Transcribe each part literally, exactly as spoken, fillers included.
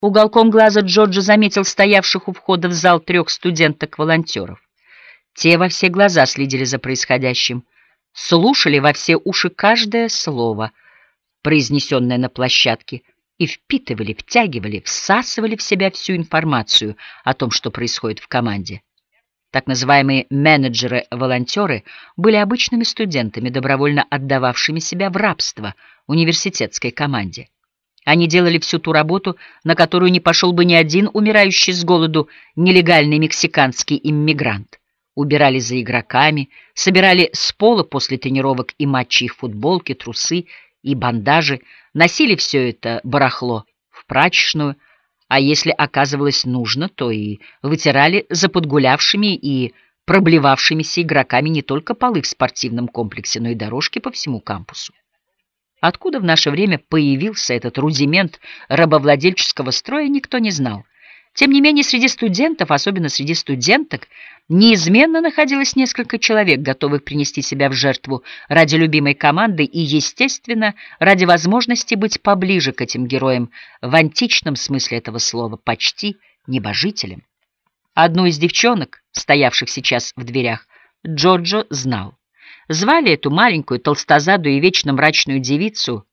Уголком глаза Джорджо заметил стоявших у входа в зал трех студенток-волонтеров. Те во все глаза следили за происходящим, слушали во все уши каждое слово, произнесенное на площадке, и впитывали, втягивали, всасывали в себя всю информацию о том, что происходит в команде. Так называемые менеджеры-волонтеры были обычными студентами, добровольно отдававшими себя в рабство университетской команде. Они делали всю ту работу, на которую не пошел бы ни один умирающий с голоду нелегальный мексиканский иммигрант. Убирали за игроками, собирали с пола после тренировок и матчей их футболки, трусы и бандажи, носили все это барахло в прачечную, а если оказывалось нужно, то и вытирали за подгулявшими и проблевавшимися игроками не только полы в спортивном комплексе, но и дорожки по всему кампусу. Откуда в наше время появился этот рудимент рабовладельческого строя, никто не знал. Тем не менее, среди студентов, особенно среди студенток, неизменно находилось несколько человек, готовых принести себя в жертву ради любимой команды и, естественно, ради возможности быть поближе к этим героям в античном смысле этого слова, почти небожителям. Одну из девчонок, стоявших сейчас в дверях, Джорджо знал. Звали эту маленькую, толстозадую и вечно мрачную девицу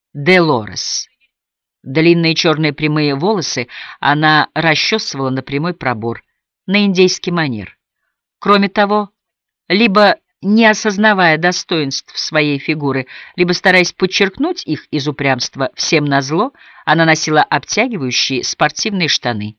Делорес. Длинные черные прямые волосы она расчесывала на прямой пробор, на индейский манер. Кроме того, либо не осознавая достоинств своей фигуры, либо стараясь подчеркнуть их из упрямства всем назло, она носила обтягивающие спортивные штаны.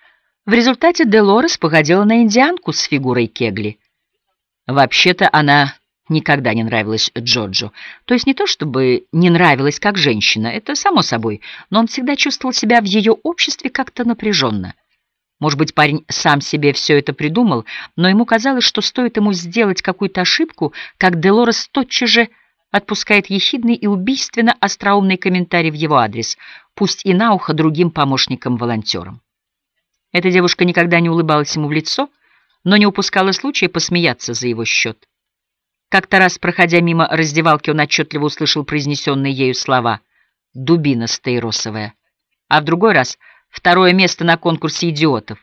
В результате Делорес походила на индианку с фигурой кегли. Вообще-то она никогда не нравилась Джорджу. То есть не то чтобы не нравилась как женщина, это само собой, но он всегда чувствовал себя в ее обществе как-то напряженно. Может быть, парень сам себе все это придумал, но ему казалось, что стоит ему сделать какую-то ошибку, как Делорес тотчас же отпускает ехидный и убийственно остроумный комментарий в его адрес, пусть и на ухо другим помощникам-волонтерам. Эта девушка никогда не улыбалась ему в лицо, но не упускала случая посмеяться за его счет. Как-то раз, проходя мимо раздевалки, он отчетливо услышал произнесенные ею слова «дубина стаиросовая», а в другой раз второе место на конкурсе идиотов.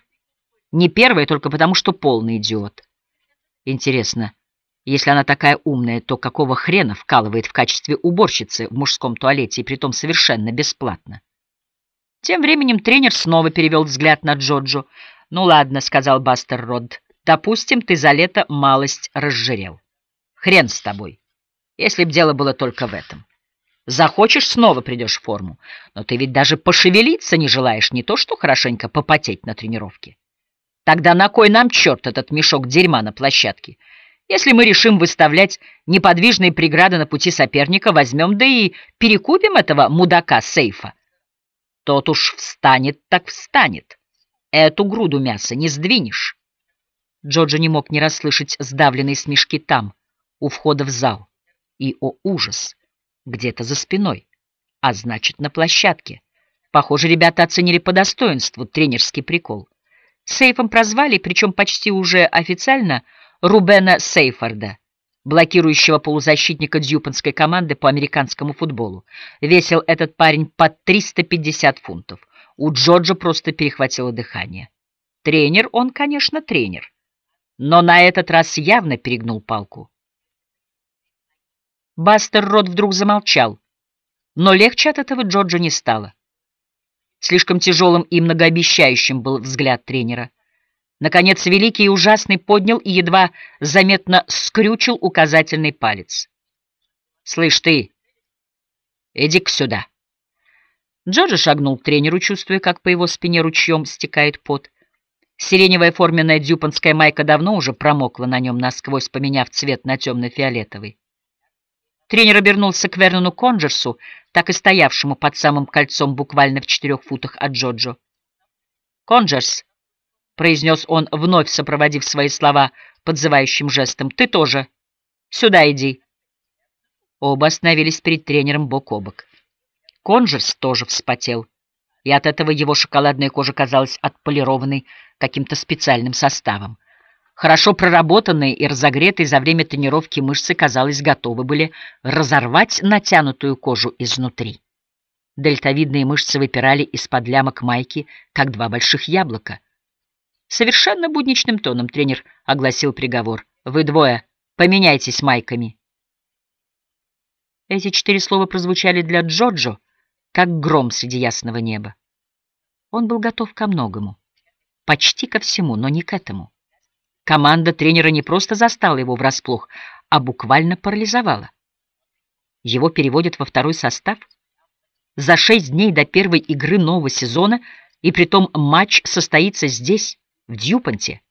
Не первое только потому, что полный идиот. Интересно, если она такая умная, то какого хрена вкалывает в качестве уборщицы в мужском туалете и притом совершенно бесплатно? Тем временем тренер снова перевел взгляд на Джорджо. «Ну ладно», — сказал Бастер Род, — «допустим, ты за лето малость разжирел. Хрен с тобой, если б дело было только в этом. Захочешь, снова придешь в форму, но ты ведь даже пошевелиться не желаешь, не то что хорошенько попотеть на тренировке. Тогда на кой нам, черт, этот мешок дерьма на площадке? Если мы решим выставлять неподвижные преграды на пути соперника, возьмем да и перекупим этого мудака Сейфа. Тот уж встанет, так встанет. Эту груду мяса не сдвинешь». Джорджо не мог не расслышать сдавленные смешки там, у входа в зал, и, о ужас, где-то за спиной, а значит, на площадке. Похоже, ребята оценили по достоинству тренерский прикол. Сейфом прозвали, причем почти уже официально, Рубена Сейфорда, блокирующего полузащитника дьюпонской команды по американскому футболу. Весил этот парень под триста пятьдесят фунтов. У Джорджа просто перехватило дыхание. Тренер он, конечно, тренер, но на этот раз явно перегнул палку. Бастер Род вдруг замолчал, но легче от этого Джорджу не стало. Слишком тяжелым и многообещающим был взгляд тренера. Наконец, великий и ужасный поднял и едва заметно скрючил указательный палец. «Слышь ты, иди-ка сюда». Джорджо шагнул к тренеру, чувствуя, как по его спине ручьем стекает пот. Сиреневая форменная дьюпонская майка давно уже промокла на нем насквозь, поменяв цвет на темно-фиолетовый. Тренер обернулся к Вернону Конджерсу, так и стоявшему под самым кольцом буквально в четырех футах от Джорджо. «Конджерс», — произнес он, вновь сопроводив свои слова подзывающим жестом, — «ты тоже. Сюда иди». Оба остановились перед тренером бок о бок. Конджерс тоже вспотел, и от этого его шоколадная кожа казалась отполированной каким-то специальным составом. Хорошо проработанные и разогретые за время тренировки мышцы, казалось, готовы были разорвать натянутую кожу изнутри. Дельтовидные мышцы выпирали из-под лямок майки, как два больших яблока. Совершенно будничным тоном тренер огласил приговор. «Вы двое, поменяйтесь майками». Эти четыре слова прозвучали для Джоджо, как гром среди ясного неба. Он был готов ко многому, почти ко всему, но не к этому. Команда тренера не просто застала его врасплох, а буквально парализовала. Его переводят во второй состав за шесть дней до первой игры нового сезона, и притом матч состоится здесь, в Дьюпонте.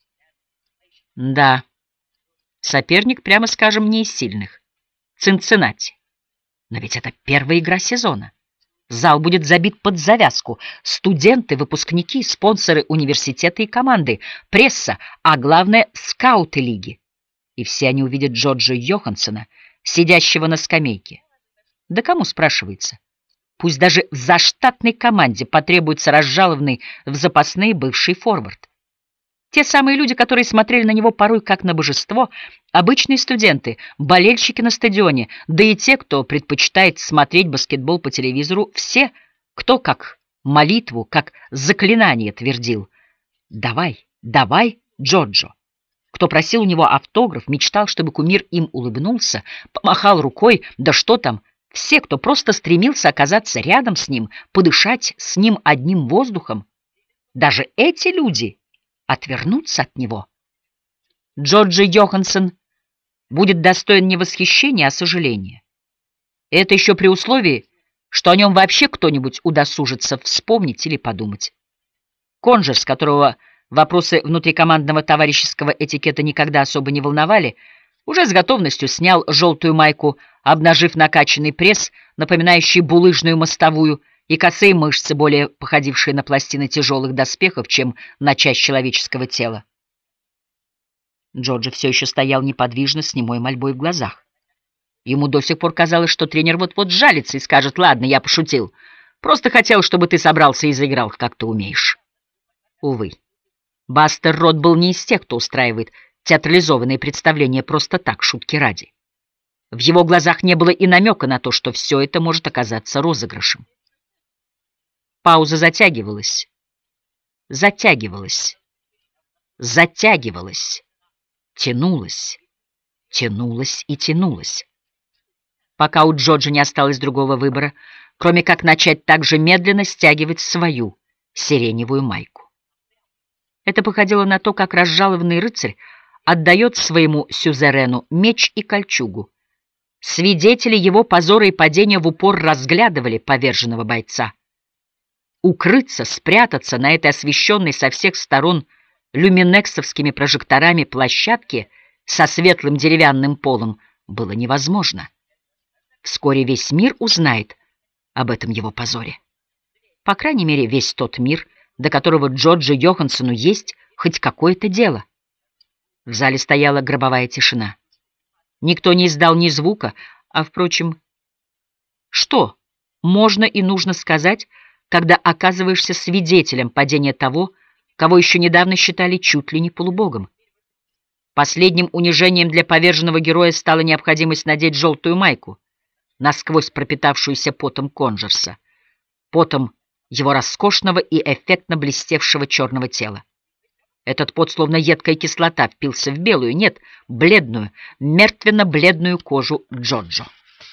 Да, соперник, прямо скажем, не из сильных. Цинциннати. Но ведь это первая игра сезона. Зал будет забит под завязку. Студенты, выпускники, спонсоры университета и команды, пресса, а главное — скауты лиги. И все они увидят Джорджа Йоханссона, сидящего на скамейке. Да кому, спрашивается? Пусть даже в заштатной команде потребуется разжалованный в запасные бывший форвард. Те самые люди, которые смотрели на него порой как на божество, обычные студенты, болельщики на стадионе, да и те, кто предпочитает смотреть баскетбол по телевизору, все, кто как молитву, как заклинание твердил: «Давай, давай, Джорджо!» Кто просил у него автограф, мечтал, чтобы кумир им улыбнулся, помахал рукой, да что там, все, кто просто стремился оказаться рядом с ним, подышать с ним одним воздухом, даже эти люди отвернуться от него. Джорджи Йоханссон будет достоин не восхищения, а сожаления. И это еще при условии, что о нем вообще кто-нибудь удосужится вспомнить или подумать. Конжерс, которого вопросы внутрикомандного товарищеского этикета никогда особо не волновали, уже с готовностью снял желтую майку, обнажив накачанный пресс, напоминающий булыжную мостовую, и косые мышцы, более походившие на пластины тяжелых доспехов, чем на часть человеческого тела. Джорджи все еще стоял неподвижно, с немой мольбой в глазах. Ему до сих пор казалось, что тренер вот-вот жалится и скажет: «Ладно, я пошутил. Просто хотел, чтобы ты собрался и заиграл, как ты умеешь». Увы, Бастер Рот был не из тех, кто устраивает театрализованные представления просто так, шутки ради. В его глазах не было и намека на то, что все это может оказаться розыгрышем. Пауза затягивалась, затягивалась, затягивалась, тянулась, тянулась и тянулась, пока у Джорджа не осталось другого выбора, кроме как начать так же медленно стягивать свою сиреневую майку. Это походило на то, как разжалованный рыцарь отдает своему сюзерену меч и кольчугу. Свидетели его позора и падения в упор разглядывали поверженного бойца. Укрыться, спрятаться на этой освещенной со всех сторон люминексовскими прожекторами площадке со светлым деревянным полом было невозможно. Вскоре весь мир узнает об этом его позоре. По крайней мере, весь тот мир, до которого Джорджу Йоханссону есть хоть какое-то дело. В зале стояла гробовая тишина. Никто не издал ни звука, а, впрочем, что можно и нужно сказать, когда оказываешься свидетелем падения того, кого еще недавно считали чуть ли не полубогом? Последним унижением для поверженного героя стала необходимость надеть желтую майку, насквозь пропитавшуюся потом Конжерса, потом его роскошного и эффектно блестевшего черного тела. Этот пот, словно едкая кислота, впился в белую, нет, бледную, мертвенно-бледную кожу Джорджо.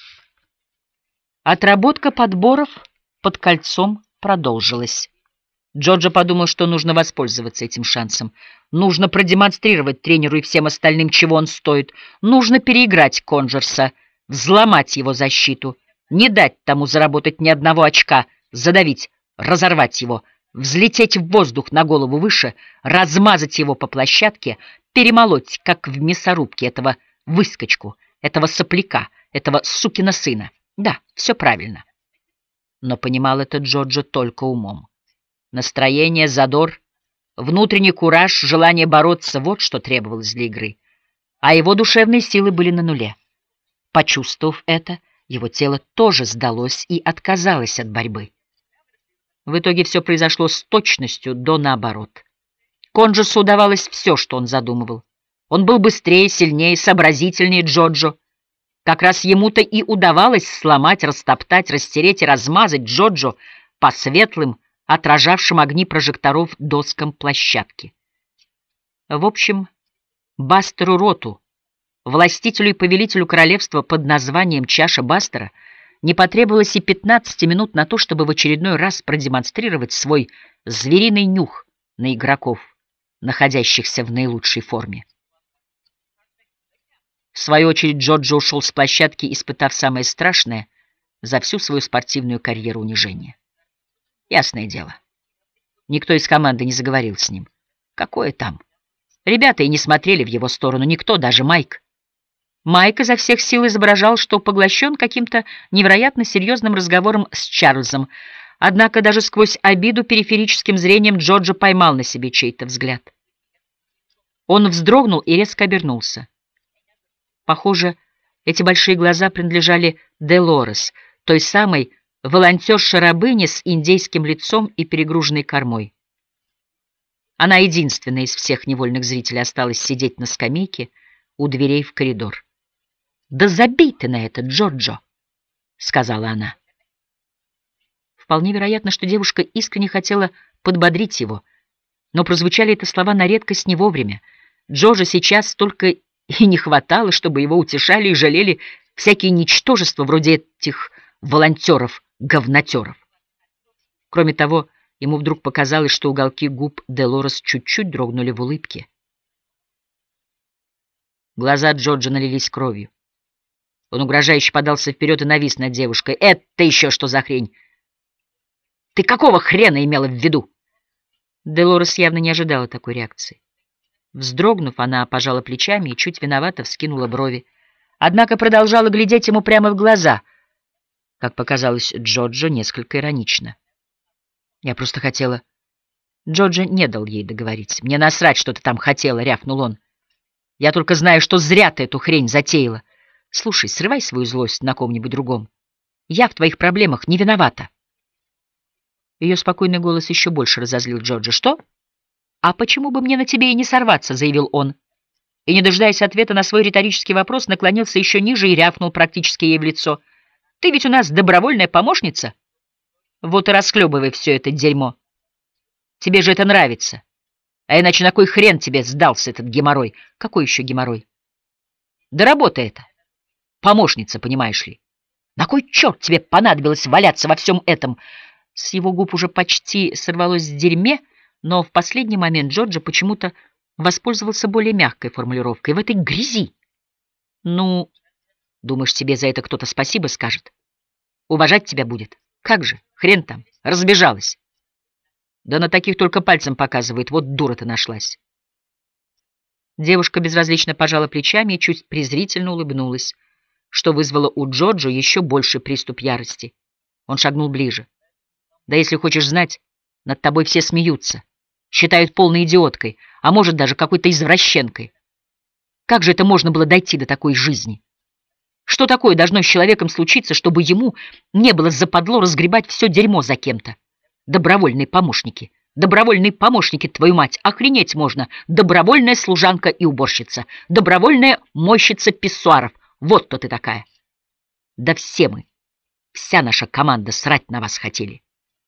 Отработка подборов под кольцом продолжилась. Джорджо подумал, что нужно воспользоваться этим шансом. Нужно продемонстрировать тренеру и всем остальным, чего он стоит. Нужно переиграть Конжерса, взломать его защиту, не дать тому заработать ни одного очка, задавить, разорвать его, взлететь в воздух на голову выше, размазать его по площадке, перемолоть, как в мясорубке, этого выскочку, этого сопляка, этого сукина сына. Да, все правильно. Но понимал это Джорджо только умом. Настроение, задор, внутренний кураж, желание бороться — вот что требовалось для игры. А его душевные силы были на нуле. Почувствовав это, его тело тоже сдалось и отказалось от борьбы. В итоге все произошло с точностью до наоборот. Конжерсу удавалось все, что он задумывал. Он был быстрее, сильнее, сообразительнее Джорджо. Как раз ему-то и удавалось сломать, растоптать, растереть и размазать Джоджо по светлым, отражавшим огни прожекторов доскам площадки. В общем, Бастеру Роту, властителю и повелителю королевства под названием Чаша Бастера, не потребовалось и пятнадцати минут на то, чтобы в очередной раз продемонстрировать свой звериный нюх на игроков, находящихся в наилучшей форме. В свою очередь Джоджо ушел с площадки, испытав самое страшное за всю свою спортивную карьеру унижение. Ясное дело, никто из команды не заговорил с ним. Какое там? Ребята и не смотрели в его сторону, никто, даже Майк. Майк изо всех сил изображал, что поглощен каким-то невероятно серьезным разговором с Чарльзом, однако даже сквозь обиду периферическим зрением Джоджо поймал на себе чей-то взгляд. Он вздрогнул и резко обернулся. Похоже, эти большие глаза принадлежали Делорес, той самой волонтерше-рабыне с индейским лицом и перегруженной кормой. Она единственная из всех невольных зрителей осталась сидеть на скамейке у дверей в коридор. «Да забей ты на это, Джоджо!» — сказала она. Вполне вероятно, что девушка искренне хотела подбодрить его, но прозвучали эти слова на редкость не вовремя. Джоджо сейчас только и не хватало, чтобы его утешали и жалели всякие ничтожества вроде этих волонтеров-говнотеров. Кроме того, ему вдруг показалось, что уголки губ Делорес чуть-чуть дрогнули в улыбке. Глаза Джоджо налились кровью. Он угрожающе подался вперед и навис над девушкой. «Это еще что за хрень? Ты какого хрена имела в виду?» Делорес явно не ожидала такой реакции. Вздрогнув, она пожала плечами и чуть виновато вскинула брови, однако продолжала глядеть ему прямо в глаза, как показалось Джоджо, несколько иронично. «Я просто хотела...» Джоджо не дал ей договорить. «Мне насрать, что ты там хотела», — рявкнул он. «Я только знаю, что зря ты эту хрень затеяла. Слушай, срывай свою злость на ком-нибудь другом. Я в твоих проблемах не виновата». Ее спокойный голос еще больше разозлил Джоджо. «Что? А почему бы мне на тебе и не сорваться?» — заявил он. И, не дожидаясь ответа на свой риторический вопрос, наклонился еще ниже и рявкнул практически ей в лицо. «Ты ведь у нас добровольная помощница? Вот и расхлебывай все это дерьмо. Тебе же это нравится. А иначе на кой хрен тебе сдался этот геморрой?» «Какой еще геморрой?» «Да работа это. Помощница, понимаешь ли. На кой черт тебе понадобилось валяться во всем этом?» С его губ уже почти сорвалось в дерьме, но в последний момент Джоджо почему-то воспользовался более мягкой формулировкой. «В этой грязи». «Ну, думаешь, тебе за это кто-то спасибо скажет? Уважать тебя будет? Как же, хрен там, разбежалась. Да на таких только пальцем показывает, вот дура ты нашлась». Девушка безразлично пожала плечами и чуть презрительно улыбнулась, что вызвало у Джоджо еще больший приступ ярости. Он шагнул ближе. «Да если хочешь знать, над тобой все смеются, считают полной идиоткой, а может даже какой-то извращенкой. Как же это можно было дойти до такой жизни? Что такое должно с человеком случиться, чтобы ему не было западло разгребать все дерьмо за кем-то? Добровольные помощники, добровольные помощники, твою мать, охренеть можно, добровольная служанка и уборщица, добровольная мойщица писсуаров, вот кто ты такая. Да все мы, вся наша команда срать на вас хотели».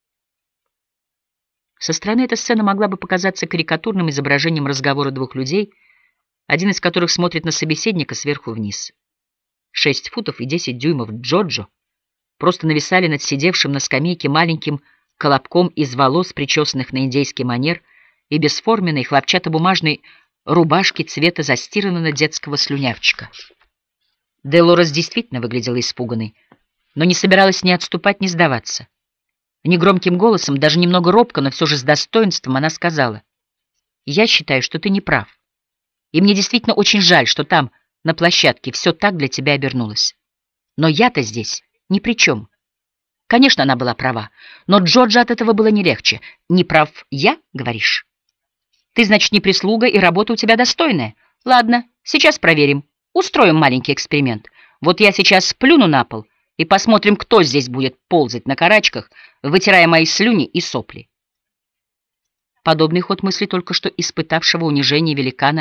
Со стороны эта сцена могла бы показаться карикатурным изображением разговора двух людей, один из которых смотрит на собеседника сверху вниз. Шесть футов и десять дюймов Джоджо просто нависали над сидевшим на скамейке маленьким колобком из волос, причесанных на индейский манер, и бесформенной хлопчатобумажной рубашки цвета застиранного детского слюнявчика. Делорес действительно выглядела испуганной, но не собиралась ни отступать, ни сдаваться. Негромким голосом, даже немного робко, но все же с достоинством она сказала: «Я считаю, что ты не прав. И мне действительно очень жаль, что там, на площадке, все так для тебя обернулось. Но я-то здесь ни при чем». Конечно, она была права, но Джорджа от этого было не легче. «Не прав я, говоришь? Ты, значит, не прислуга, и работа у тебя достойная? Ладно, сейчас проверим. Устроим маленький эксперимент. Вот я сейчас сплюну на пол, и посмотрим, кто здесь будет ползать на карачках, вытирая мои слюни и сопли». Подобный ход мысли только что испытавшего унижение великана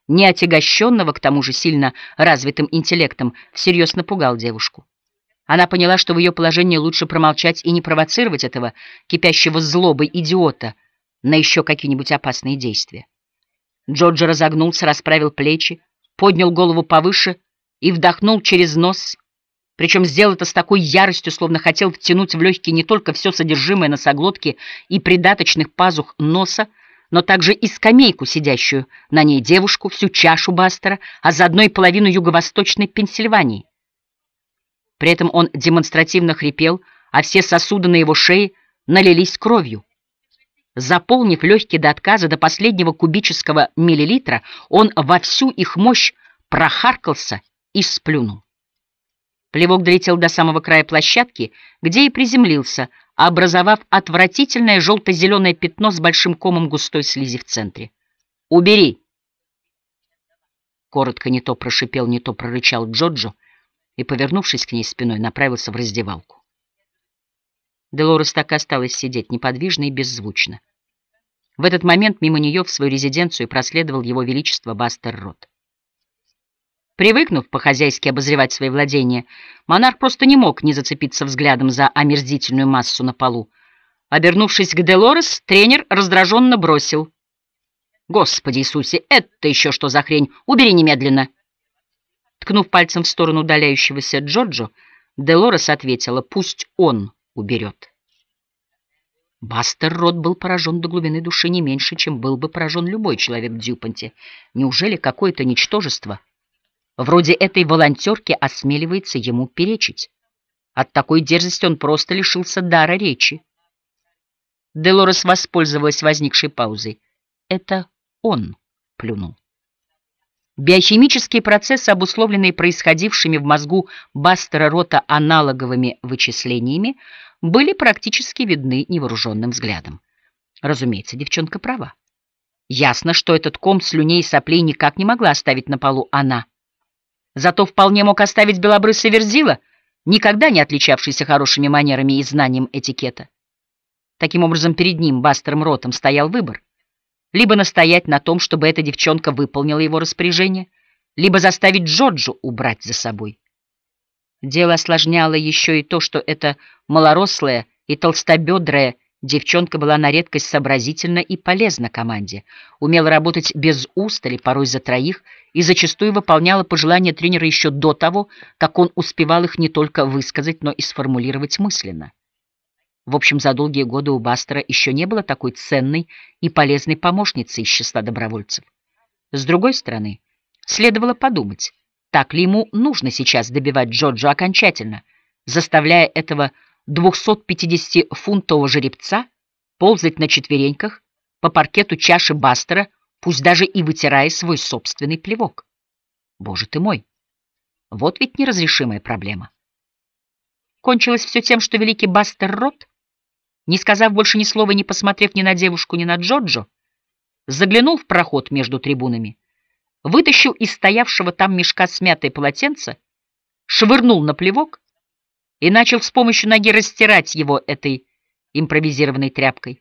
неотягощенного, к тому же сильно развитым интеллектом, всерьез напугал девушку. Она поняла, что в ее положении лучше промолчать и не провоцировать этого кипящего злобой идиота на еще какие-нибудь опасные действия. Джорджо разогнулся, расправил плечи, поднял голову повыше и вдохнул через нос, причем сделал это с такой яростью, словно хотел втянуть в легкие не только все содержимое носоглотки и придаточных пазух носа, но также и скамейку, сидящую на ней девушку, всю чашу Бастера, а заодно и половину юго-восточной Пенсильвании. При этом он демонстративно хрипел, а все сосуды на его шее налились кровью. Заполнив легкие до отказа, до последнего кубического миллилитра, он во всю их мощь прохаркался и сплюнул. Плевок долетел до самого края площадки, где и приземлился, образовав отвратительное желто-зеленое пятно с большим комом густой слизи в центре. «Убери!» Коротко не то прошипел, не то прорычал Джорджо и, повернувшись к ней спиной, направился в раздевалку. Делорес так и осталась сидеть неподвижно и беззвучно. В этот момент мимо нее в свою резиденцию проследовал его величество Бастер Рот. Привыкнув по-хозяйски обозревать свои владения, монарх просто не мог не зацепиться взглядом за омерзительную массу на полу. Обернувшись к Делорес, тренер раздраженно бросил: «Господи Иисусе, это еще что за хрень? Убери немедленно!» Ткнув пальцем в сторону удаляющегося Джорджо, Делорес ответила: «Пусть он уберет». Бастер Рот был поражен до глубины души не меньше, чем был бы поражен любой человек в Дьюпонте. Неужели какое-то ничтожество вроде этой волонтерки осмеливается ему перечить? От такой дерзости он просто лишился дара речи. Делорес воспользовалась возникшей паузой. Это он плюнул. Биохимические процессы, обусловленные происходившими в мозгу Бастера Рота аналоговыми вычислениями, были практически видны невооруженным взглядом. Разумеется, девчонка права. Ясно, что этот ком слюней и соплей никак не могла оставить на полу она. Зато вполне мог оставить белобрысый Верзила, никогда не отличавшийся хорошими манерами и знанием этикета. Таким образом, перед ним, Бастером Ротом, стоял выбор: либо настоять на том, чтобы эта девчонка выполнила его распоряжение, либо заставить Джорджо убрать за собой. Дело осложняло еще и то, что эта малорослая и толстобедрая девчонка была на редкость сообразительна и полезна команде, умела работать без устали, порой за троих, и зачастую выполняла пожелания тренера еще до того, как он успевал их не только высказать, но и сформулировать мысленно. В общем, за долгие годы у Бастера еще не было такой ценной и полезной помощницы из числа добровольцев. С другой стороны, следовало подумать, так ли ему нужно сейчас добивать Джорджо окончательно, заставляя этого двухсотпятидесятифунтового жеребца ползать на четвереньках по паркету чаши Бастера, пусть даже и вытирая свой собственный плевок. Боже ты мой! Вот ведь неразрешимая проблема. Кончилось все тем, что великий Бастер Рот, не сказав больше ни слова, не посмотрев ни на девушку, ни на Джорджо, заглянул в проход между трибунами, вытащил из стоявшего там мешка смятое полотенце, швырнул на плевок и начал с помощью ноги растирать его этой импровизированной тряпкой.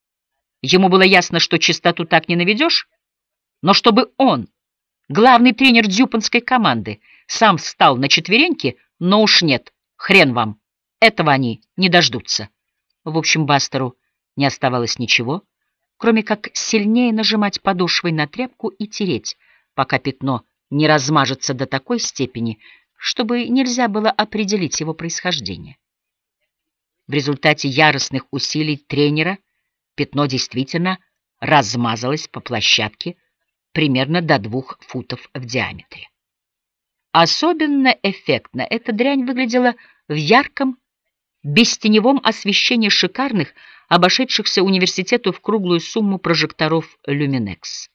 Ему было ясно, что чистоту так не наведешь, но чтобы он, главный тренер дьюпонской команды, сам встал на четвереньки, но уж нет, хрен вам, этого они не дождутся. В общем, Бастеру не оставалось ничего, кроме как сильнее нажимать подошвой на тряпку и тереть, пока пятно не размажется до такой степени, чтобы нельзя было определить его происхождение. В результате яростных усилий тренера пятно действительно размазалось по площадке примерно до двух футов в диаметре. Особенно эффектно эта дрянь выглядела в ярком, бестеневом освещении шикарных, обошедшихся университету в круглую сумму прожекторов «Люминекс».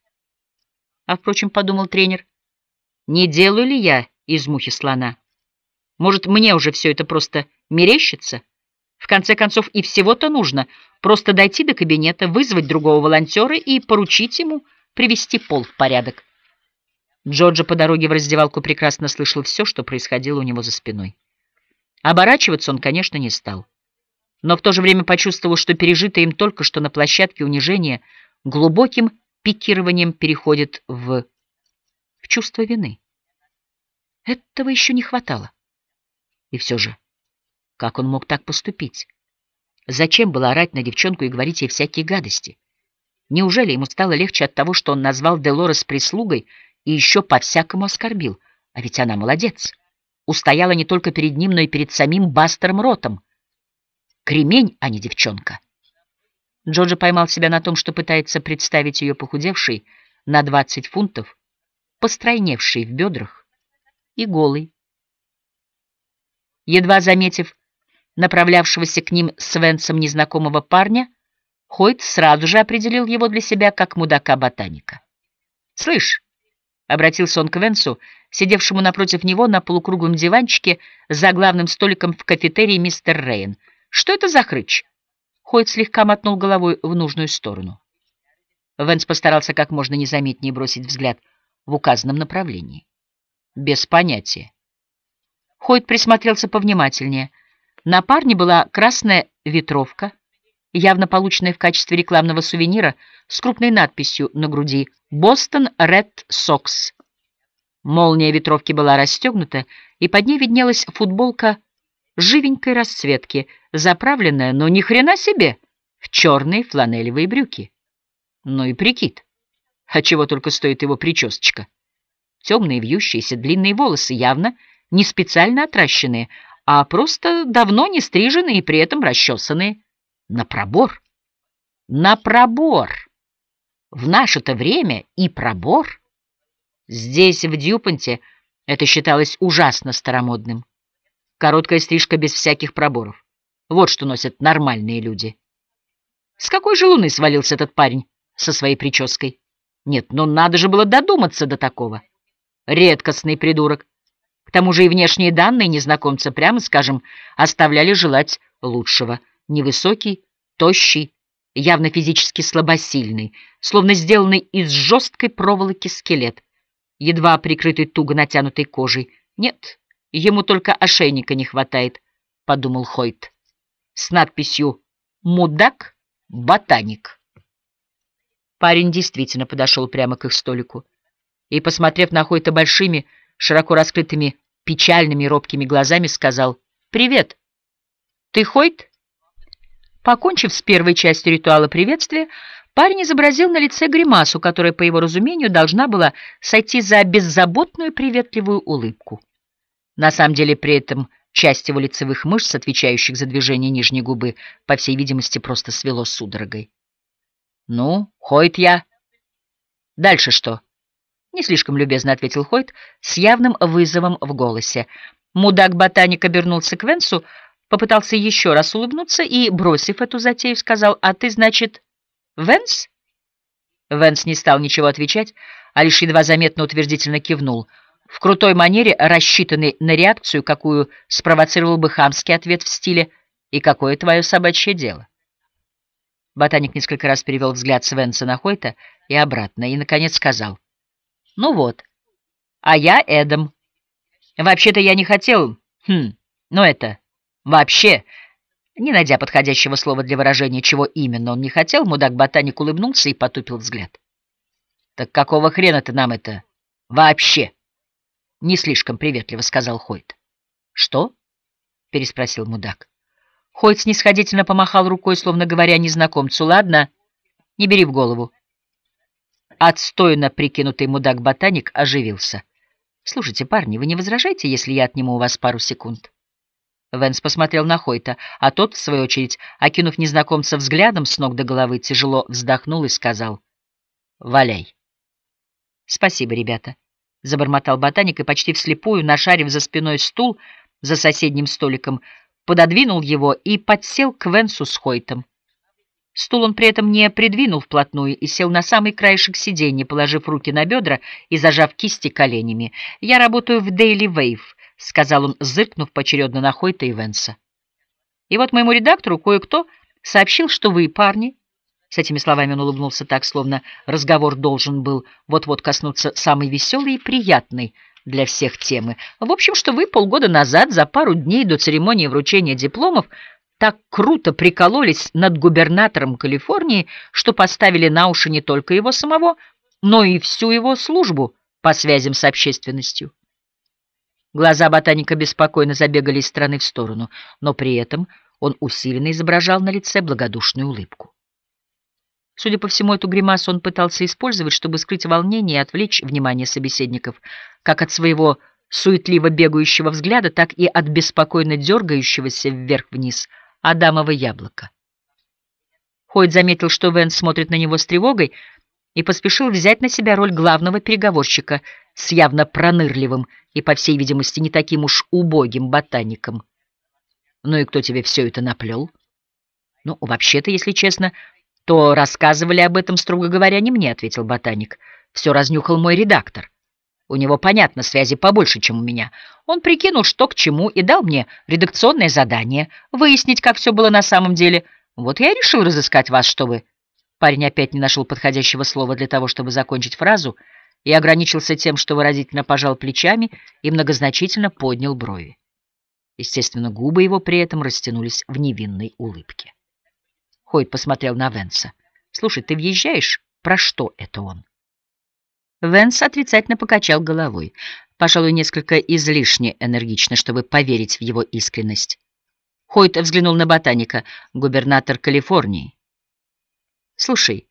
А, впрочем, подумал тренер, не делаю ли я из мухи слона? Может, мне уже все это просто мерещится? В конце концов, и всего-то нужно просто дойти до кабинета, вызвать другого волонтера и поручить ему привести пол в порядок. Джорджо по дороге в раздевалку прекрасно слышал все, что происходило у него за спиной. Оборачиваться он, конечно, не стал, но в то же время почувствовал, что пережитое им только что на площадке унижение глубоким пикированием переходит в в чувство вины. Этого еще не хватало. И все же, как он мог так поступить? Зачем было орать на девчонку и говорить ей всякие гадости? Неужели ему стало легче от того, что он назвал Делорес прислугой и еще по-всякому оскорбил? А ведь она молодец. Устояла не только перед ним, но и перед самим Бастером Ротом. Кремень, а не девчонка. Джорджи поймал себя на том, что пытается представить ее похудевшей на двадцать фунтов, постройневшей в бедрах и голой. Едва заметив направлявшегося к ним с Венсом незнакомого парня, Хойт сразу же определил его для себя как мудака-ботаника. «Слышь», — обратился он к Венсу, сидевшему напротив него на полукруглом диванчике за главным столиком в кафетерии мистер Рейн, — «что это за хрыч?» Хойт слегка мотнул головой в нужную сторону. Венс постарался как можно незаметнее бросить взгляд в указанном направлении. «Без понятия». Хойт присмотрелся повнимательнее. На парне была красная ветровка, явно полученная в качестве рекламного сувенира, с крупной надписью на груди «Бостон Ред Сокс». Молния ветровки была расстегнута, и под ней виднелась футболка живенькой расцветки, заправленная, но ни хрена себе, в черные фланелевые брюки. Ну и прикид. А чего только стоит его причесочка. Темные вьющиеся длинные волосы, явно не специально отращенные, а просто давно не стриженные и при этом расчесанные. На пробор. На пробор. В наше-то время и пробор. Здесь, в Дьюпонте, это считалось ужасно старомодным. Короткая стрижка без всяких проборов. Вот что носят нормальные люди. С какой же луны свалился этот парень со своей прической? Нет, ну надо же было додуматься до такого. Редкостный придурок. К тому же и внешние данные незнакомца, прямо скажем, оставляли желать лучшего. Невысокий, тощий, явно физически слабосильный, словно сделанный из жесткой проволоки скелет, едва прикрытый туго натянутой кожей. Нет, ему только ошейника не хватает, — подумал Хойт, с надписью «Мудак-ботаник». Парень действительно подошел прямо к их столику и, посмотрев на Хойта большими, широко раскрытыми, печальными и робкими глазами, сказал: «Привет! Ты Хойт?» Покончив с первой частью ритуала приветствия, парень изобразил на лице гримасу, которая, по его разумению, должна была сойти за беззаботную приветливую улыбку. На самом деле, при этом часть его лицевых мышц, отвечающих за движение нижней губы, по всей видимости, просто свело судорогой. «Ну, Хойт я. Дальше что?» Не слишком любезно ответил Хойт с явным вызовом в голосе. Мудак-ботаник обернулся к Венсу, попытался еще раз улыбнуться и, бросив эту затею, сказал: «А ты, значит, Венс?» Венс не стал ничего отвечать, а лишь едва заметно утвердительно кивнул, в крутой манере, рассчитанной на реакцию, какую спровоцировал бы хамский ответ в стиле «И какое твое собачье дело?». Ботаник несколько раз перевел взгляд с Венса на Хойта и обратно, и, наконец, сказал: «Ну вот, а я Эдам. Вообще-то я не хотел, хм, но это, вообще...» Не найдя подходящего слова для выражения, чего именно он не хотел, мудак-ботаник улыбнулся и потупил взгляд. «Так какого хрена ты нам это вообще?» Не слишком приветливо сказал Хойт. «Что?» — переспросил мудак. Хойт снисходительно помахал рукой, словно говоря незнакомцу: «Ладно, не бери в голову». Отстойно прикинутый мудак-ботаник оживился. «Слушайте, парни, вы не возражаете, если я отниму у вас пару секунд?» Венс посмотрел на Хойта, а тот, в свою очередь, окинув незнакомца взглядом с ног до головы, тяжело вздохнул и сказал: «Валяй». «Спасибо, ребята», — забормотал ботаник и, почти вслепую, нашарив за спиной стул за соседним столиком, пододвинул его и подсел к Венсу с Хойтом. Стул он при этом не придвинул вплотную и сел на самый краешек сиденья, положив руки на бедра и зажав кисти коленями. «Я работаю в Daily Wave», — сказал он, зыркнув поочередно на Хойта и Венса. «И вот моему редактору кое-кто сообщил, что вы, парни...» С этими словами он улыбнулся так, словно разговор должен был вот-вот коснуться самой веселой и приятной для всех темы. В общем, что вы полгода назад, за пару дней до церемонии вручения дипломов, так круто прикололись над губернатором Калифорнии, что поставили на уши не только его самого, но и всю его службу, по связям с общественностью. Глаза ботаника беспокойно забегали из стороны в сторону, но при этом он усиленно изображал на лице благодушную улыбку. Судя по всему, эту гримасу он пытался использовать, чтобы скрыть волнение и отвлечь внимание собеседников, как от своего суетливо бегающего взгляда, так и от беспокойно дергающегося вверх-вниз адамово яблоко. Хойд заметил, что Венс смотрит на него с тревогой, и поспешил взять на себя роль главного переговорщика с явно пронырливым и, по всей видимости, не таким уж убогим ботаником. «Ну и кто тебе все это наплел?» «Ну, вообще-то, если честно, то рассказывали об этом, строго говоря, не мне», — ответил ботаник. «Все разнюхал мой редактор. У него, понятно, связи побольше, чем у меня. Он прикинул, что к чему, и дал мне редакционное задание выяснить, как все было на самом деле. Вот я и решил разыскать вас, чтобы...» Парень опять не нашел подходящего слова для того, чтобы закончить фразу, и ограничился тем, что выразительно пожал плечами и многозначительно поднял брови. Естественно, губы его при этом растянулись в невинной улыбке. Хойд посмотрел на Венса. «Слушай, ты въезжаешь? Про что это он?» Венс отрицательно покачал головой, пожалуй, несколько излишне энергично, чтобы поверить в его искренность. Хойд взглянул на ботаника. «Губернатор Калифорнии». «Слушай,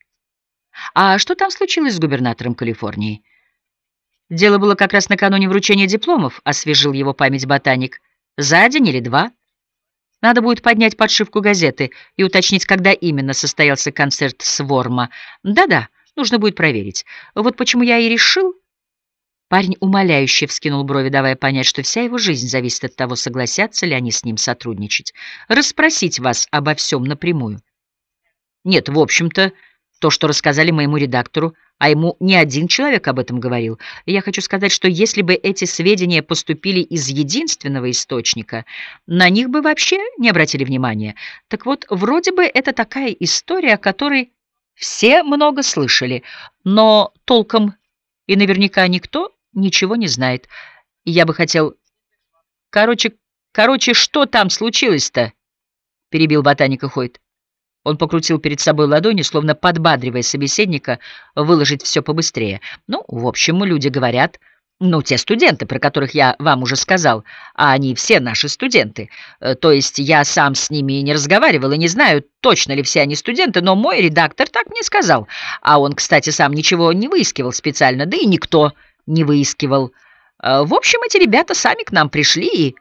а что там случилось с губернатором Калифорнии?» «Дело было как раз накануне вручения дипломов», — освежил его память ботаник. «За день или два. Надо будет поднять подшивку газеты и уточнить, когда именно состоялся концерт Сворма. Да-да, нужно будет проверить. Вот почему я и решил...» Парень умоляюще вскинул брови, давая понять, что вся его жизнь зависит от того, согласятся ли они с ним сотрудничать. «Расспросить вас обо всем напрямую». Нет, в общем-то, то, что рассказали моему редактору, а ему не один человек об этом говорил. Я хочу сказать, что если бы эти сведения поступили из единственного источника, на них бы вообще не обратили внимания. Так вот, вроде бы это такая история, о которой все много слышали, но толком и наверняка никто ничего не знает. Я бы хотел... Короче, короче, что там случилось-то? Перебил ботаника Хойд. Он покрутил перед собой ладони, словно подбадривая собеседника выложить все побыстрее. Ну, в общем, люди говорят, ну, те студенты, про которых я вам уже сказал, а они все наши студенты. То есть я сам с ними не разговаривал и не знаю, точно ли все они студенты, но мой редактор так мне сказал. А он, кстати, сам ничего не выискивал специально, да и никто не выискивал. В общем, эти ребята сами к нам пришли и...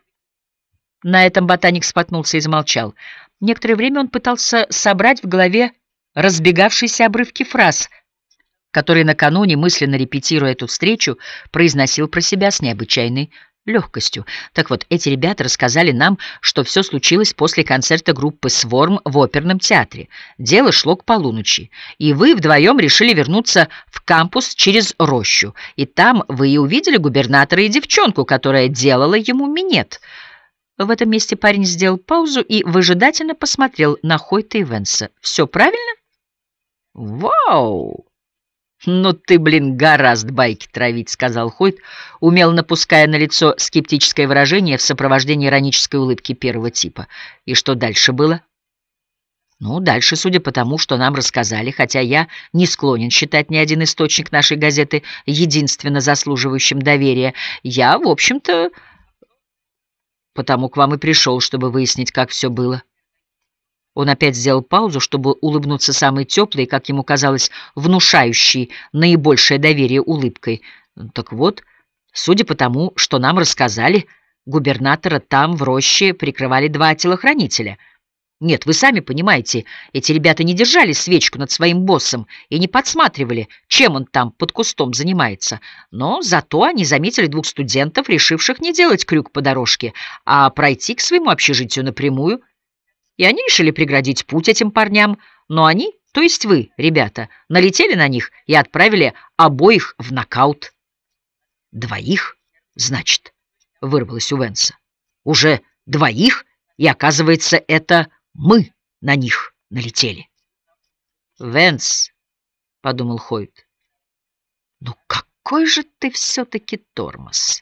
На этом ботаник споткнулся и замолчал. Некоторое время он пытался собрать в голове разбегавшиеся обрывки фраз, которые накануне, мысленно репетируя эту встречу, произносил про себя с необычайной легкостью. Так вот, эти ребята рассказали нам, что все случилось после концерта группы «Сворм» в оперном театре. Дело шло к полуночи, и вы вдвоем решили вернуться в кампус через рощу, и там вы и увидели губернатора и девчонку, которая делала ему минет. В этом месте парень сделал паузу и выжидательно посмотрел на Хойта и Венса. «Все правильно?» «Вау! Ну ты, блин, гораздо байки травить», — сказал Хойт, умело напуская на лицо скептическое выражение в сопровождении иронической улыбки первого типа. «И что дальше было?» «Ну, дальше, судя по тому, что нам рассказали, хотя я не склонен считать ни один источник нашей газеты единственно заслуживающим доверия, я, в общем-то... потому к вам и пришел, чтобы выяснить, как все было». Он опять сделал паузу, чтобы улыбнуться самой теплой, как ему казалось, внушающей наибольшее доверие улыбкой. «Так вот, судя по тому, что нам рассказали, губернатора там, в роще, прикрывали два телохранителя. Нет, вы сами понимаете, эти ребята не держали свечку над своим боссом и не подсматривали, чем он там под кустом занимается. Но зато они заметили двух студентов, решивших не делать крюк по дорожке, а пройти к своему общежитию напрямую. И они решили преградить путь этим парням, но они, то есть вы, ребята, налетели на них и отправили обоих в нокаут». «Двоих, значит?» — вырвалось у Венса. «Уже двоих, и, оказывается, это мы на них налетели». «Венс», — подумал Хойт, — «ну какой же ты все-таки тормоз!»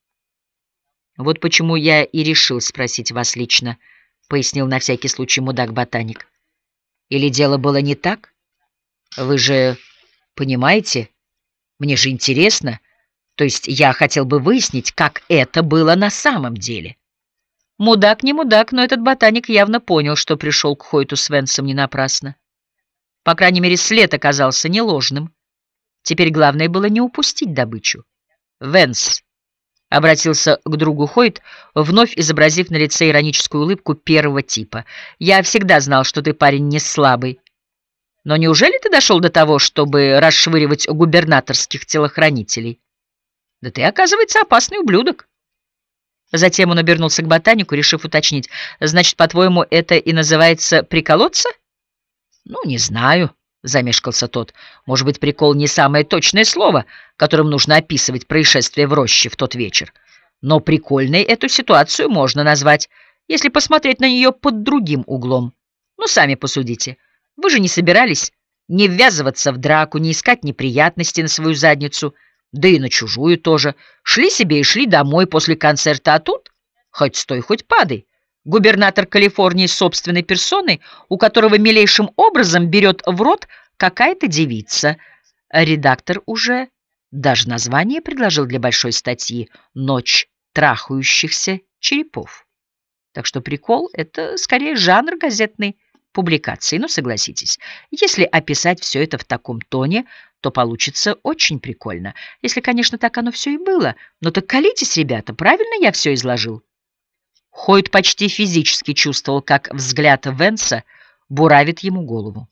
«Вот почему я и решил спросить вас лично», — пояснил на всякий случай мудак-ботаник. «Или дело было не так? Вы же понимаете? Мне же интересно. То есть я хотел бы выяснить, как это было на самом деле. Мудак не мудак, но этот ботаник явно понял, что пришел к Хойту с Венсом не напрасно. По крайней мере, след оказался не ложным. Теперь главное было не упустить добычу. «Венс», — обратился к другу Хойт, вновь изобразив на лице ироническую улыбку первого типа, — «я всегда знал, что ты парень не слабый. Но неужели ты дошел до того, чтобы расшвыривать губернаторских телохранителей? Да ты, оказывается, опасный ублюдок». Затем он обернулся к ботанику, решив уточнить: «Значит, по-твоему, это и называется приколоться?» «Ну, не знаю», — замешкался тот. «Может быть, прикол не самое точное слово, которым нужно описывать происшествие в роще в тот вечер. Но прикольной эту ситуацию можно назвать, если посмотреть на нее под другим углом. Ну, сами посудите. Вы же не собирались не ввязываться в драку, не искать неприятности на свою задницу, да и на чужую тоже. Шли себе и шли домой после концерта, а тут хоть стой, хоть падай. Губернатор Калифорнии собственной персоной, у которого милейшим образом берет в рот какая-то девица. Редактор уже даже название предложил для большой статьи «Ночь трахающихся черепов». Так что прикол — это скорее жанр газетной публикации. Ну, согласитесь, если описать все это в таком тоне, то получится очень прикольно. Если, конечно, так оно все и было. Но так колитесь, ребята, правильно я все изложил? Хойт почти физически чувствовал, как взгляд Венса буравит ему голову.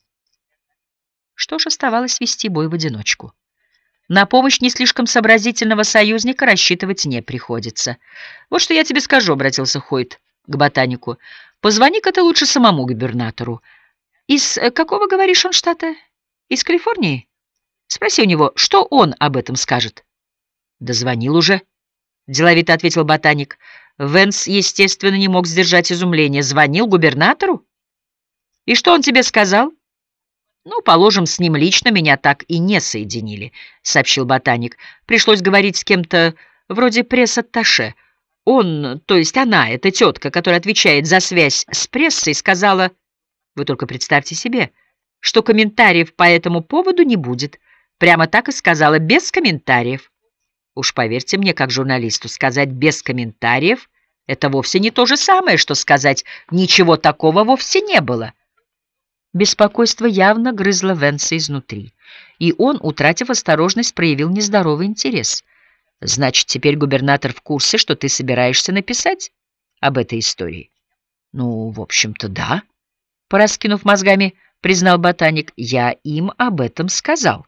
Что ж, оставалось вести бой в одиночку. На помощь не слишком сообразительного союзника рассчитывать не приходится. «Вот что я тебе скажу», — обратился Хойт к ботанику. «Позвони-ка ты лучше самому губернатору. Из какого, говоришь, он штата? Из Калифорнии? Спроси у него, что он об этом скажет». «Да звонил уже», — деловито ответил ботаник. Венс, естественно, не мог сдержать изумление. «Звонил губернатору? И что он тебе сказал?» «Ну, положим, с ним лично меня так и не соединили», — сообщил ботаник. «Пришлось говорить с кем-то вроде пресс-атташе. Он, то есть она, эта тетка, которая отвечает за связь с прессой, сказала, вы только представьте себе, что комментариев по этому поводу не будет. Прямо так и сказала, без комментариев. Уж поверьте мне, как журналисту, сказать «без комментариев» — это вовсе не то же самое, что сказать «ничего такого вовсе не было». Беспокойство явно грызло Венса изнутри, и он, утратив осторожность, проявил нездоровый интерес. «Значит, теперь губернатор в курсе, что ты собираешься написать об этой истории?» «Ну, в общем-то, да», — пораскинув мозгами, признал ботаник, — «я им об этом сказал».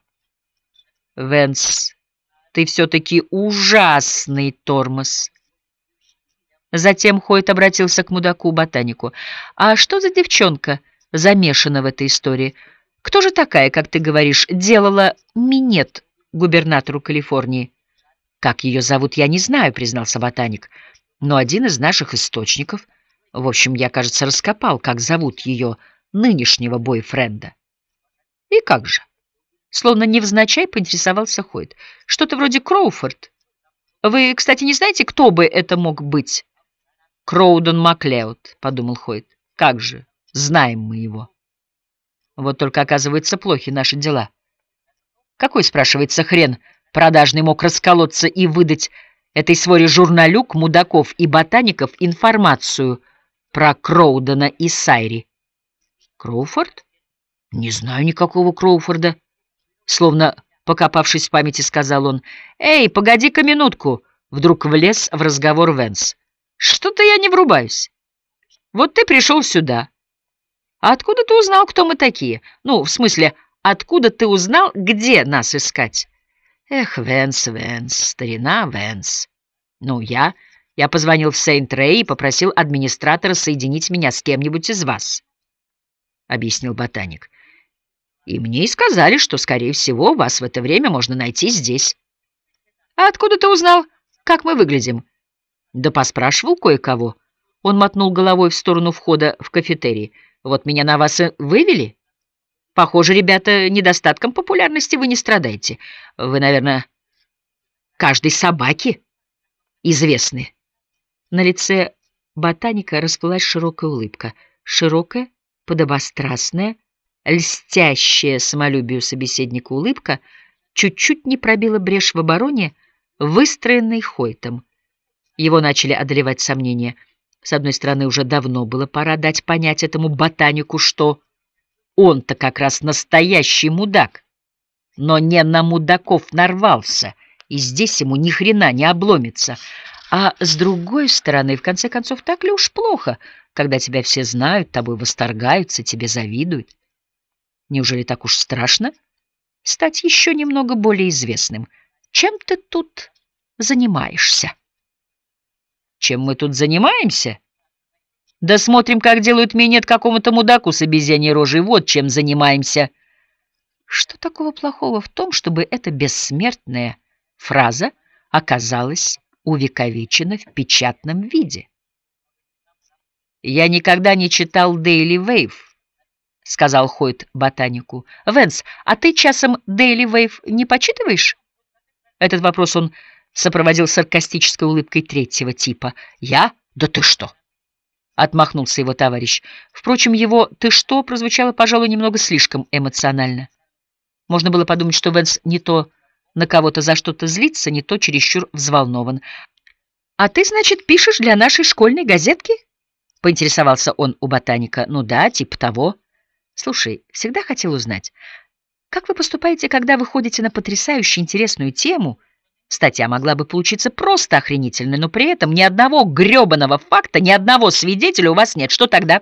«Венс, ты все-таки ужасный тормоз». Затем Хойт обратился к мудаку-ботанику. «А что за девчонка замешана в этой истории? Кто же такая, как ты говоришь, делала минет губернатору Калифорнии?» «Как ее зовут, я не знаю», — признался ботаник. «Но один из наших источников, в общем, я, кажется, раскопал, как зовут ее нынешнего бойфренда». «И как же?» Словно невзначай поинтересовался Хойт. «Что-то вроде Кроуфорд. Вы, кстати, не знаете, кто бы это мог быть?» «Кроудон Маклеод», — подумал Хойт. «Как же, знаем мы его. Вот только, оказывается, плохи наши дела. Какой, спрашивается, хрен продажный мог расколоться и выдать этой своре журналюк, мудаков и ботаников информацию про Кроудона и Сайри?» «Кроуфорд? Не знаю никакого Кроуфорда», — словно покопавшись в памяти, сказал он. «Эй, погоди-ка минутку!» — вдруг влез в разговор Венс. «Что-то я не врубаюсь. Вот ты пришел сюда. А откуда ты узнал, кто мы такие? Ну, в смысле, откуда ты узнал, где нас искать?» «Эх, Венс, Венс, старина Венс. Ну, я... Я позвонил в Сейнт-Рэй и попросил администратора соединить меня с кем-нибудь из вас», — объяснил ботаник. «И мне и сказали, что, скорее всего, вас в это время можно найти здесь». «А откуда ты узнал, как мы выглядим?» «Да поспрашивал кое-кого». Он мотнул головой в сторону входа в кафетерий. «Вот меня на вас и вывели. Похоже, ребята, недостатком популярности вы не страдаете. Вы, наверное, каждой собаке известны». На лице ботаника расплылась широкая улыбка. Широкая, подобострастная, льстящая самолюбию собеседника улыбка чуть-чуть не пробила брешь в обороне, выстроенный Хойтом. Его начали одолевать сомнения. С одной стороны, уже давно было пора дать понять этому ботанику, что он-то как раз настоящий мудак, но не на мудаков нарвался, и здесь ему ни хрена не обломится. А с другой стороны, в конце концов, так ли уж плохо, когда тебя все знают, тобой восторгаются, тебе завидуют? Неужели так уж страшно стать еще немного более известным? Чем ты тут занимаешься? Чем мы тут занимаемся? Да смотрим, как делают минет какому-то мудаку с обезьяньей рожей. Вот чем занимаемся. Что такого плохого в том, чтобы эта бессмертная фраза оказалась увековечена в печатном виде? «Я никогда не читал Daily Wave», — сказал Хойт ботанику. «Венс, а ты часом Daily Wave не почитываешь?» Этот вопрос он сопроводил саркастической улыбкой третьего типа. «Я? Да ты что?» — отмахнулся его товарищ. Впрочем, его «ты что» прозвучало, пожалуй, немного слишком эмоционально. Можно было подумать, что Венс не то на кого-то за что-то злится, не то чересчур взволнован. «А ты, значит, пишешь для нашей школьной газетки?» — поинтересовался он у ботаника. «Ну да, типа того. Слушай, всегда хотел узнать, как вы поступаете, когда вы ходите на потрясающе интересную тему? Статья могла бы получиться просто охренительной, но при этом ни одного грёбаного факта, ни одного свидетеля у вас нет. Что тогда?»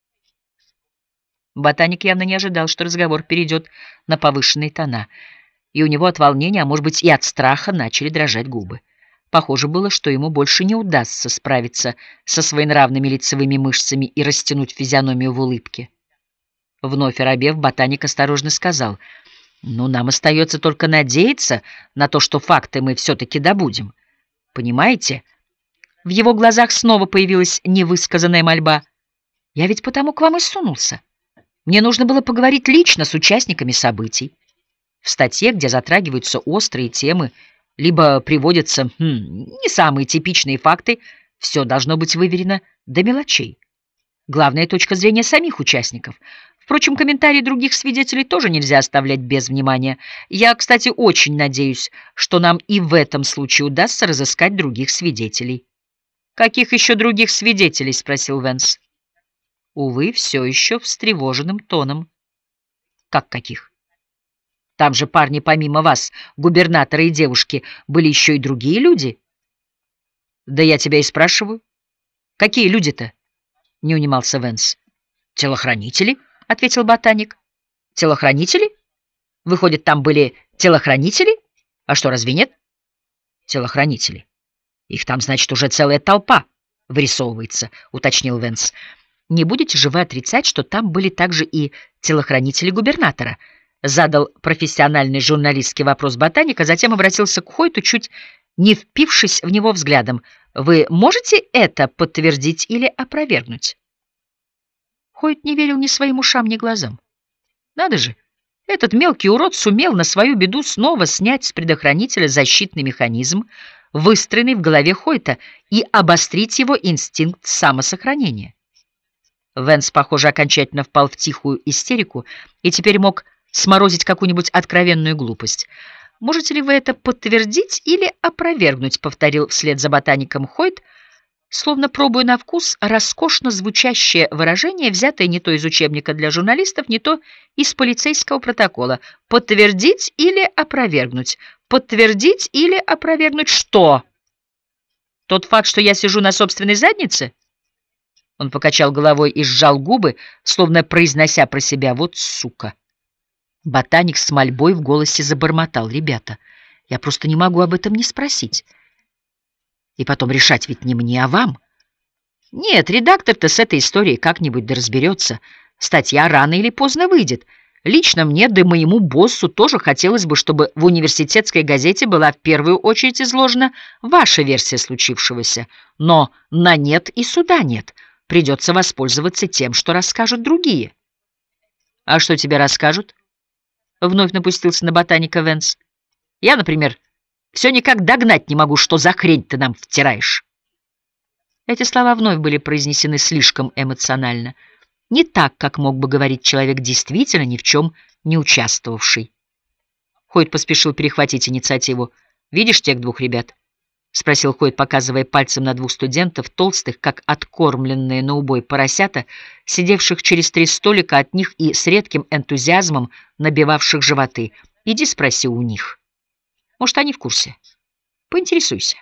Ботаник явно не ожидал, что разговор перейдет на повышенные тона, и у него от волнения, а может быть и от страха, начали дрожать губы. Похоже было, что ему больше не удастся справиться со своенравными лицевыми мышцами и растянуть физиономию в улыбке. Вновь оробев, ботаник осторожно сказал: «Ну, нам остается только надеяться на то, что факты мы все-таки добудем. Понимаете?» В его глазах снова появилась невысказанная мольба. «Я ведь потому к вам и сунулся. Мне нужно было поговорить лично с участниками событий. В статье, где затрагиваются острые темы, либо приводятся хм, не самые типичные факты, все должно быть выверено до мелочей. Главная точка зрения самих участников. Впрочем, комментарии других свидетелей тоже нельзя оставлять без внимания. Я, кстати, очень надеюсь, что нам и в этом случае удастся разыскать других свидетелей». «Каких еще других свидетелей?» — спросил Венс. Увы, все еще встревоженным тоном. «Как каких? Там же, парни, помимо вас, губернатора и девушки, были еще и другие люди». «Да я тебя и спрашиваю. Какие люди-то?» — не унимался Венс. «Телохранители», — ответил ботаник. «Телохранители? Выходит, там были телохранители? А что, разве нет?» «Телохранители. Их там, значит, уже целая толпа вырисовывается», — уточнил Венс. «Не будете же вы отрицать, что там были также и телохранители губернатора?» — задал профессиональный журналистский вопрос ботаника, затем обратился к Хойту, чуть не впившись в него взглядом. «Вы можете это подтвердить или опровергнуть?» Хойт не верил ни своим ушам, ни глазам. Надо же, этот мелкий урод сумел на свою беду снова снять с предохранителя защитный механизм, выстроенный в голове Хойта, и обострить его инстинкт самосохранения. Венс, похоже, окончательно впал в тихую истерику и теперь мог сморозить какую-нибудь откровенную глупость. «Можете ли вы это подтвердить или опровергнуть?» — повторил вслед за ботаником Хойт, словно пробуя на вкус роскошно звучащее выражение, взятое не то из учебника для журналистов, не то из полицейского протокола. «Подтвердить или опровергнуть? Подтвердить или опровергнуть что? Тот факт, что я сижу на собственной заднице?» Он покачал головой и сжал губы, словно произнося про себя: «Вот сука». Ботаник с мольбой в голосе забормотал: «Ребята, я просто не могу об этом не спросить. И потом решать ведь не мне, а вам. Нет, редактор-то с этой историей как-нибудь да разберется. Статья рано или поздно выйдет. Лично мне, да моему боссу тоже хотелось бы, чтобы в университетской газете была в первую очередь изложена ваша версия случившегося. Но на нет и суда нет. Придется воспользоваться тем, что расскажут другие». «А что тебе расскажут?» — вновь напустился на ботаника Венс. «Я, например, все никак догнать не могу, что за хрень ты нам втираешь». Эти слова вновь были произнесены слишком эмоционально. Не так, как мог бы говорить человек, действительно ни в чем не участвовавший. Хойт поспешил перехватить инициативу. Видишь тех двух ребят? — спросил Хойт, показывая пальцем на двух студентов, толстых, как откормленные на убой поросята, сидевших через три столика от них и с редким энтузиазмом набивавших животы. Иди спроси у них. Может, они в курсе. Поинтересуйся.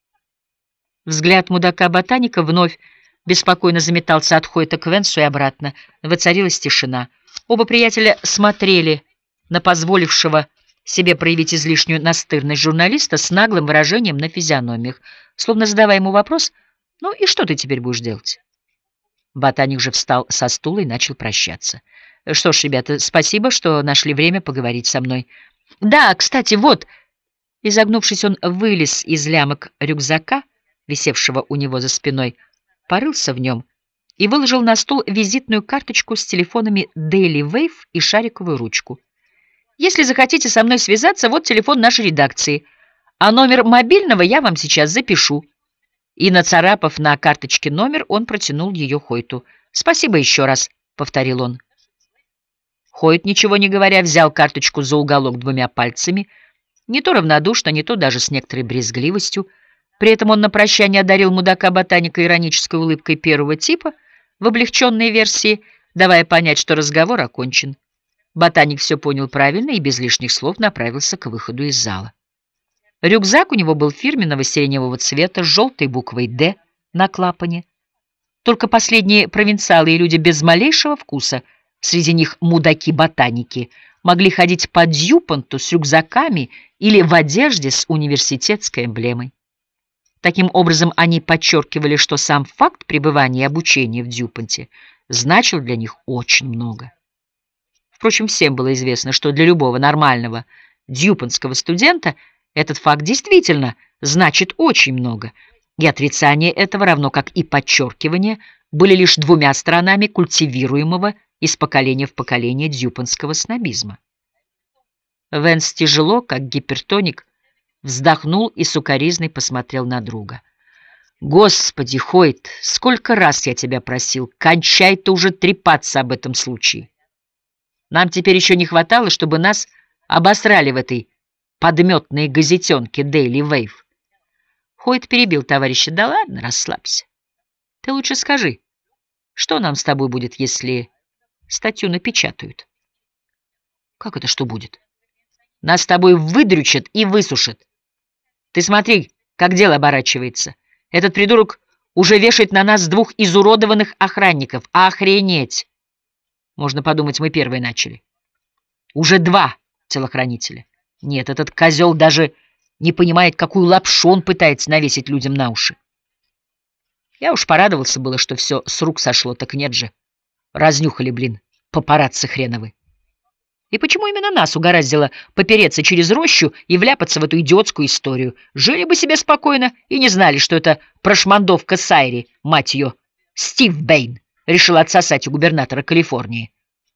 Взгляд мудака-ботаника вновь беспокойно заметался от Хойта к Венсу и обратно. Воцарилась тишина. Оба приятеля смотрели на позволившего себе проявить излишнюю настырность журналиста с наглым выражением на физиономиях, словно задавая ему вопрос: «Ну и что ты теперь будешь делать?» Ботаник же встал со стула и начал прощаться. «Что ж, ребята, спасибо, что нашли время поговорить со мной. Да, кстати, вот...» Изогнувшись, он вылез из лямок рюкзака, висевшего у него за спиной, порылся в нем и выложил на стол визитную карточку с телефонами Daily Wave и шариковую ручку. «Если захотите со мной связаться, вот телефон нашей редакции, а номер мобильного я вам сейчас запишу». И, нацарапав на карточке номер, он протянул ее Хойту. «Спасибо еще раз», — повторил он. Хойт, ничего не говоря, взял карточку за уголок двумя пальцами, не то равнодушно, не то даже с некоторой брезгливостью. При этом он на прощание одарил мудака-ботаника иронической улыбкой первого типа в облегченной версии, давая понять, что разговор окончен. Ботаник все понял правильно и без лишних слов направился к выходу из зала. Рюкзак у него был фирменного сиреневого цвета с желтой буквой «Д» на клапане. Только последние провинциалы и люди без малейшего вкуса, среди них мудаки-ботаники, могли ходить по Дьюпонту с рюкзаками или в одежде с университетской эмблемой. Таким образом, они подчеркивали, что сам факт пребывания и обучения в Дьюпонте значил для них очень много. Впрочем, всем было известно, что для любого нормального дьюпонтского студента этот факт действительно значит очень много, и отрицание этого, равно как и подчеркивание, были лишь двумя сторонами культивируемого из поколения в поколение дьюпонтского снобизма. Венс тяжело, как гипертоник, вздохнул и сукоризной посмотрел на друга. «Господи, Хойт, сколько раз я тебя просил, кончай ты уже трепаться об этом случае. Нам теперь еще не хватало, чтобы нас обосрали в этой подметной газетенке Daily Wave». Хойт перебил товарища. «Да ладно, расслабься. Ты лучше скажи, что нам с тобой будет, если статью напечатают?» «Как это что будет?» «Нас с тобой выдрючат и высушат. Ты смотри, как дело оборачивается. Этот придурок уже вешает на нас двух изуродованных охранников. Охренеть! Можно подумать, мы первые начали. Уже два телохранителя. Нет, этот козел даже не понимает, какую лапшу он пытается навесить людям на уши. Я уж порадовался было, что все с рук сошло, так нет же. Разнюхали, блин, папарацци хреновы. И почему именно нас угораздило попереться через рощу и вляпаться в эту идиотскую историю? Жили бы себе спокойно и не знали, что это прошмандовка Сайри, мать ее, Стив Бэйн, решил отсосать у губернатора Калифорнии.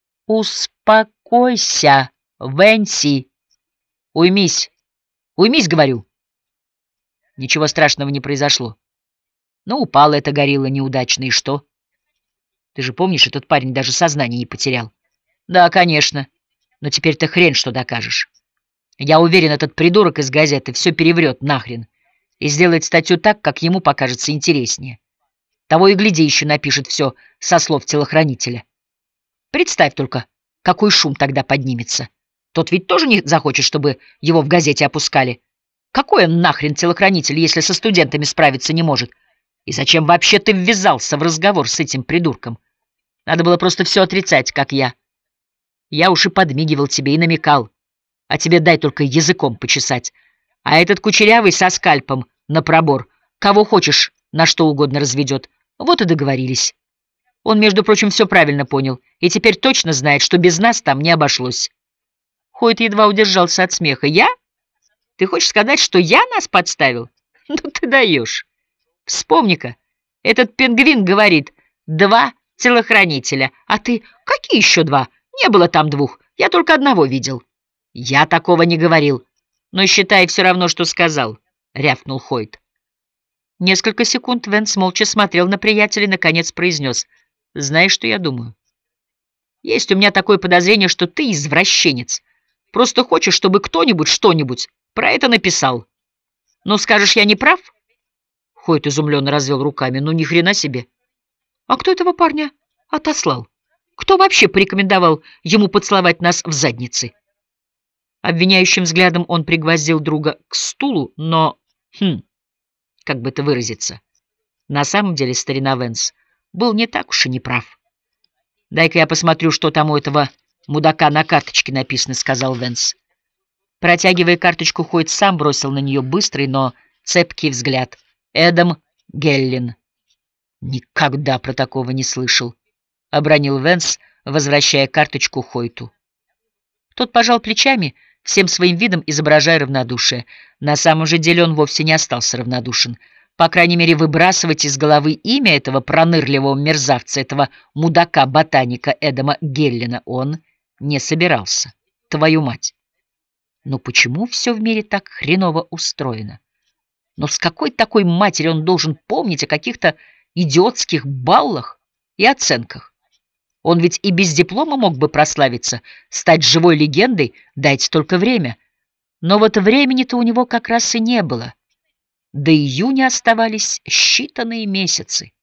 Успокойся, Венси. Уймись. Уймись, говорю. Ничего страшного не произошло. Ну, упала эта горилла неудачно, и что? Ты же помнишь, этот парень даже сознание не потерял? Да, конечно. Но теперь-то хрен что докажешь. Я уверен, этот придурок из газеты все переврет нахрен и сделает статью так, как ему покажется интереснее. Того и гляди, еще напишет все со слов телохранителя. Представь только, какой шум тогда поднимется. Тот ведь тоже не захочет, чтобы его в газете опускали. Какой он нахрен телохранитель, если со студентами справиться не может? И зачем вообще ты ввязался в разговор с этим придурком? Надо было просто все отрицать, как я. Я уж и подмигивал тебе и намекал, а тебе дай только языком почесать. А этот кучерявый со скальпом на пробор, кого хочешь, на что угодно разведет. Вот и договорились. Он, между прочим, все правильно понял, и теперь точно знает, что без нас там не обошлось. Хойт едва удержался от смеха. Я? Ты хочешь сказать, что я нас подставил? Ну ты даешь. Вспомни-ка, этот пингвин говорит, два телохранителя, а ты, какие еще два? Не было там двух, я только одного видел. Я такого не говорил, но считай все равно, что сказал, рявкнул Хойт. Несколько секунд Венс молча смотрел на приятеля и, наконец, произнес. Знаешь, что я думаю? Есть у меня такое подозрение, что ты извращенец. Просто хочешь, чтобы кто-нибудь что-нибудь про это написал. Ну, скажешь, я не прав? Хойт изумленно развел руками. Ну, ни хрена себе. А кто этого парня отослал? Кто вообще порекомендовал ему поцеловать нас в задницы? Обвиняющим взглядом он пригвоздил друга к стулу, но... Хм, как бы это выразиться? На самом деле старина Венс был не так уж и не прав. «Дай-ка я посмотрю, что там у этого мудака на карточке написано», — сказал Венс. Протягивая карточку, Хойт сам бросил на нее быстрый, но цепкий взгляд. «Эдам Геллин». «Никогда про такого не слышал», — обронил Венс, возвращая карточку Хойту. Тот пожал плечами, всем своим видом изображая равнодушие. На самом же деле он вовсе не остался равнодушен. По крайней мере, выбрасывать из головы имя этого пронырливого мерзавца, этого мудака-ботаника Эдама Геллина он не собирался. Твою мать! Но почему все в мире так хреново устроено? Но с какой такой матери он должен помнить о каких-то идиотских баллах и оценках? Он ведь и без диплома мог бы прославиться, стать живой легендой, дайте только время. Но вот времени-то у него как раз и не было. До июня оставались считанные месяцы.